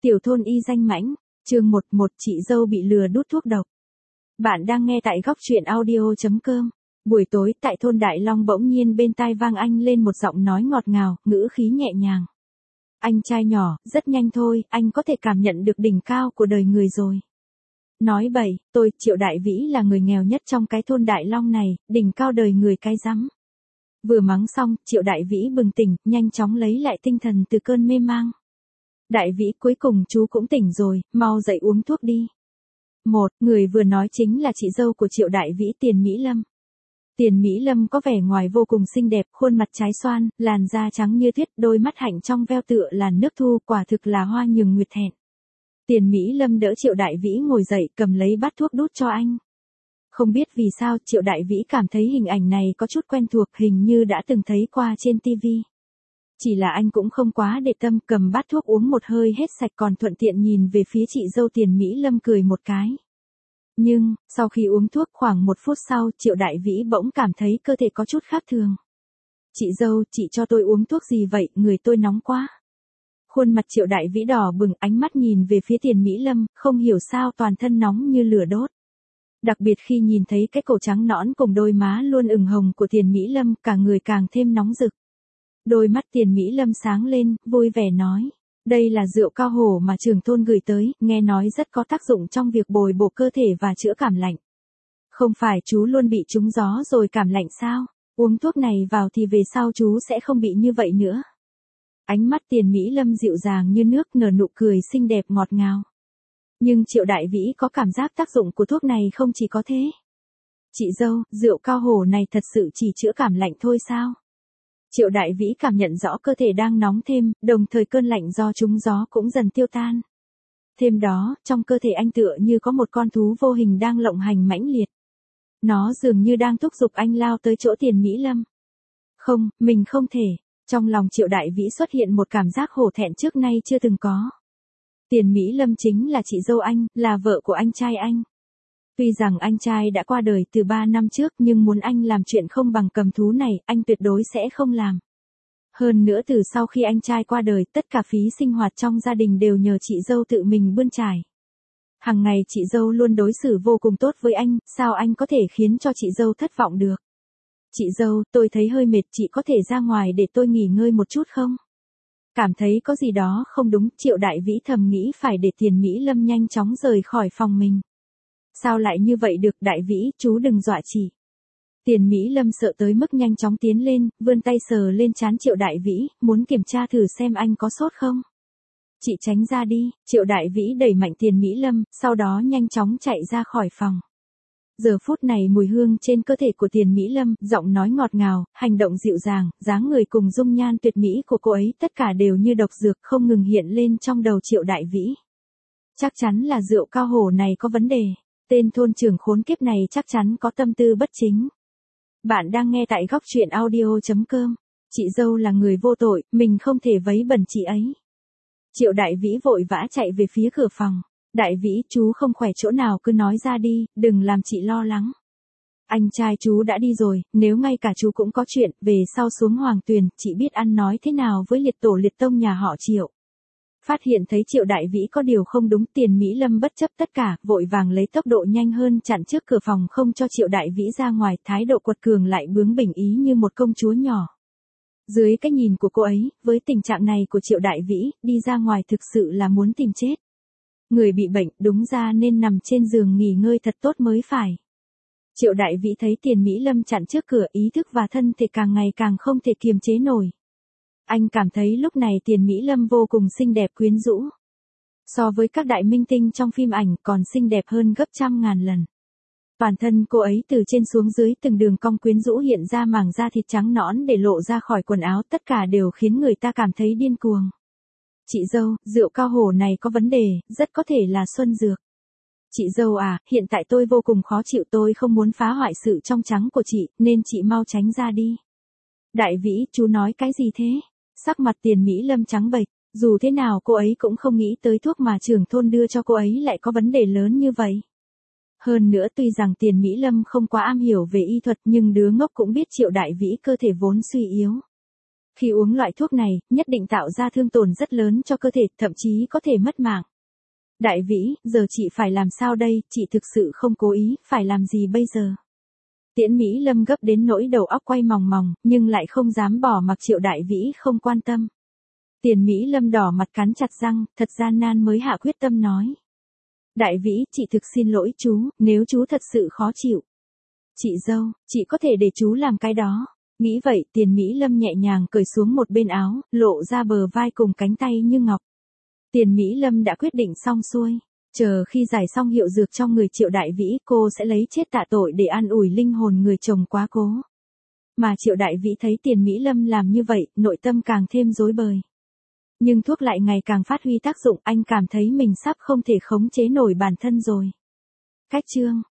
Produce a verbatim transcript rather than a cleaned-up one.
Tiểu thôn y danh mãnh, chương một một chị dâu bị lừa đút thuốc độc. Bạn đang nghe tại góc truyện audio chấm com. Buổi tối tại thôn Đại Long bỗng nhiên bên tai vang anh lên một giọng nói ngọt ngào, ngữ khí nhẹ nhàng. Anh trai nhỏ, rất nhanh thôi, anh có thể cảm nhận được đỉnh cao của đời người rồi. Nói bậy, tôi, Triệu Đại Vĩ là người nghèo nhất trong cái thôn Đại Long này, đỉnh cao đời người cái rắm. Vừa mắng xong, Triệu Đại Vĩ bừng tỉnh, nhanh chóng lấy lại tinh thần từ cơn mê mang. Đại Vĩ, cuối cùng chú cũng tỉnh rồi, mau dậy uống thuốc đi. Một, người vừa nói chính là chị dâu của Triệu Đại Vĩ, Tiền Mỹ Lâm. Tiền Mỹ Lâm có vẻ ngoài vô cùng xinh đẹp, khuôn mặt trái xoan, làn da trắng như tuyết, đôi mắt hạnh trong veo tựa làn nước thu, quả thực là hoa nhường nguyệt thẹn. Tiền Mỹ Lâm đỡ Triệu Đại Vĩ ngồi dậy, cầm lấy bát thuốc đút cho anh. Không biết vì sao Triệu Đại Vĩ cảm thấy hình ảnh này có chút quen thuộc, hình như đã từng thấy qua trên tivi. Chỉ là anh cũng không quá để tâm, cầm bát thuốc uống một hơi hết sạch, còn thuận tiện nhìn về phía chị dâu Tiền Mỹ Lâm cười một cái. Nhưng, sau khi uống thuốc khoảng một phút sau, Triệu Đại Vĩ bỗng cảm thấy cơ thể có chút khác thường. Chị dâu, chị cho tôi uống thuốc gì vậy, người tôi nóng quá. Khuôn mặt Triệu Đại Vĩ đỏ bừng, ánh mắt nhìn về phía Tiền Mỹ Lâm, không hiểu sao toàn thân nóng như lửa đốt. Đặc biệt khi nhìn thấy cái cổ trắng nõn cùng đôi má luôn ửng hồng của Tiền Mỹ Lâm, cả người càng thêm nóng rực. Đôi mắt Tiền Mỹ Lâm sáng lên, vui vẻ nói. Đây là rượu cao hổ mà trưởng thôn gửi tới, nghe nói rất có tác dụng trong việc bồi bổ cơ thể và chữa cảm lạnh. Không phải chú luôn bị trúng gió rồi cảm lạnh sao? Uống thuốc này vào thì về sau chú sẽ không bị như vậy nữa. Ánh mắt Tiền Mỹ Lâm dịu dàng như nước, nở nụ cười xinh đẹp ngọt ngào. Nhưng Triệu Đại Vĩ có cảm giác tác dụng của thuốc này không chỉ có thế. Chị dâu, rượu cao hổ này thật sự chỉ chữa cảm lạnh thôi sao? Triệu Đại Vĩ cảm nhận rõ cơ thể đang nóng thêm, đồng thời cơn lạnh do trúng gió cũng dần tiêu tan. Thêm đó, trong cơ thể anh tựa như có một con thú vô hình đang lộng hành mãnh liệt. Nó dường như đang thúc giục anh lao tới chỗ Tiền Mỹ Lâm. Không, mình không thể. Trong lòng Triệu Đại Vĩ xuất hiện một cảm giác hổ thẹn trước nay chưa từng có. Tiền Mỹ Lâm chính là chị dâu anh, là vợ của anh trai anh. Tuy rằng anh trai đã qua đời từ ba năm trước, nhưng muốn anh làm chuyện không bằng cầm thú này, anh tuyệt đối sẽ không làm. Hơn nữa từ sau khi anh trai qua đời, tất cả phí sinh hoạt trong gia đình đều nhờ chị dâu tự mình bươn trải. Hằng ngày chị dâu luôn đối xử vô cùng tốt với anh, sao anh có thể khiến cho chị dâu thất vọng được? Chị dâu, tôi thấy hơi mệt, chị có thể ra ngoài để tôi nghỉ ngơi một chút không? Cảm thấy có gì đó không đúng, Triệu Đại Vĩ thầm nghĩ phải để Tiền Mỹ Lâm nhanh chóng rời khỏi phòng mình. Sao lại như vậy được, Đại Vĩ, chú đừng dọa chị. Tiền Mỹ Lâm sợ tới mức nhanh chóng tiến lên, vươn tay sờ lên trán Triệu Đại Vĩ, muốn kiểm tra thử xem anh có sốt không. Chị tránh ra đi, Triệu Đại Vĩ đẩy mạnh Tiền Mỹ Lâm, sau đó nhanh chóng chạy ra khỏi phòng. Giờ phút này mùi hương trên cơ thể của Tiền Mỹ Lâm, giọng nói ngọt ngào, hành động dịu dàng, dáng người cùng dung nhan tuyệt mỹ của cô ấy, tất cả đều như độc dược không ngừng hiện lên trong đầu Triệu Đại Vĩ. Chắc chắn là rượu cao hổ này có vấn đề. Tên thôn trưởng khốn kiếp này chắc chắn có tâm tư bất chính. Bạn đang nghe tại góc truyện audio chấm com. Chị dâu là người vô tội, mình không thể vấy bẩn chị ấy. Triệu Đại Vĩ vội vã chạy về phía cửa phòng. Đại Vĩ, chú không khỏe chỗ nào cứ nói ra đi, đừng làm chị lo lắng. Anh trai chú đã đi rồi, nếu ngay cả chú cũng có chuyện, về sau xuống Hoàng Tuyền, chị biết ăn nói thế nào với liệt tổ liệt tông nhà họ Triệu. Phát hiện thấy Triệu Đại Vĩ có điều không đúng, Tiền Mỹ Lâm bất chấp tất cả, vội vàng lấy tốc độ nhanh hơn chặn trước cửa phòng không cho Triệu Đại Vĩ ra ngoài, thái độ quật cường lại bướng bỉnh ý như một công chúa nhỏ. Dưới cái nhìn của cô ấy, với tình trạng này của Triệu Đại Vĩ, đi ra ngoài thực sự là muốn tìm chết. Người bị bệnh đúng ra nên nằm trên giường nghỉ ngơi thật tốt mới phải. Triệu Đại Vĩ thấy Tiền Mỹ Lâm chặn trước cửa, ý thức và thân thể càng ngày càng không thể kiềm chế nổi. Anh cảm thấy lúc này Tiền Mỹ Lâm vô cùng xinh đẹp quyến rũ. So với các đại minh tinh trong phim ảnh còn xinh đẹp hơn gấp trăm ngàn lần. Toàn thân cô ấy từ trên xuống dưới từng đường cong quyến rũ hiện ra mảng da thịt trắng nõn để lộ ra khỏi quần áo, tất cả đều khiến người ta cảm thấy điên cuồng. Chị dâu, rượu cao hổ này có vấn đề, rất có thể là xuân dược. Chị dâu à, hiện tại tôi vô cùng khó chịu, tôi không muốn phá hoại sự trong trắng của chị, nên chị mau tránh ra đi. Đại Vĩ, chú nói cái gì thế? Sắc mặt Tiền Mỹ Lâm trắng bệch, dù thế nào cô ấy cũng không nghĩ tới thuốc mà trưởng thôn đưa cho cô ấy lại có vấn đề lớn như vậy. Hơn nữa tuy rằng Tiền Mỹ Lâm không quá am hiểu về y thuật nhưng đứa ngốc cũng biết Triệu Đại Vĩ cơ thể vốn suy yếu. Khi uống loại thuốc này, nhất định tạo ra thương tổn rất lớn cho cơ thể, thậm chí có thể mất mạng. Đại vĩ, giờ chị phải làm sao đây, chị thực sự không cố ý, phải làm gì bây giờ? Tiễn Mỹ Lâm gấp đến nỗi đầu óc quay mòng mòng, nhưng lại không dám bỏ mặc Triệu Đại Vĩ không quan tâm. Tiền Mỹ Lâm đỏ mặt cắn chặt răng, thật gian nan mới hạ quyết tâm nói. Đại Vĩ, chị thực xin lỗi chú, nếu chú thật sự khó chịu. Chị dâu, chị có thể để chú làm cái đó. Nghĩ vậy, Tiền Mỹ Lâm nhẹ nhàng cởi xuống một bên áo, lộ ra bờ vai cùng cánh tay như ngọc. Tiền Mỹ Lâm đã quyết định xong xuôi. Chờ khi giải xong hiệu dược trong người Triệu Đại Vĩ, cô sẽ lấy chết tạ tội để an ủi linh hồn người chồng quá cố. Mà Triệu Đại Vĩ thấy Tiền Mỹ Lâm làm như vậy, nội tâm càng thêm rối bời. Nhưng thuốc lại ngày càng phát huy tác dụng, anh cảm thấy mình sắp không thể khống chế nổi bản thân rồi. Cách chương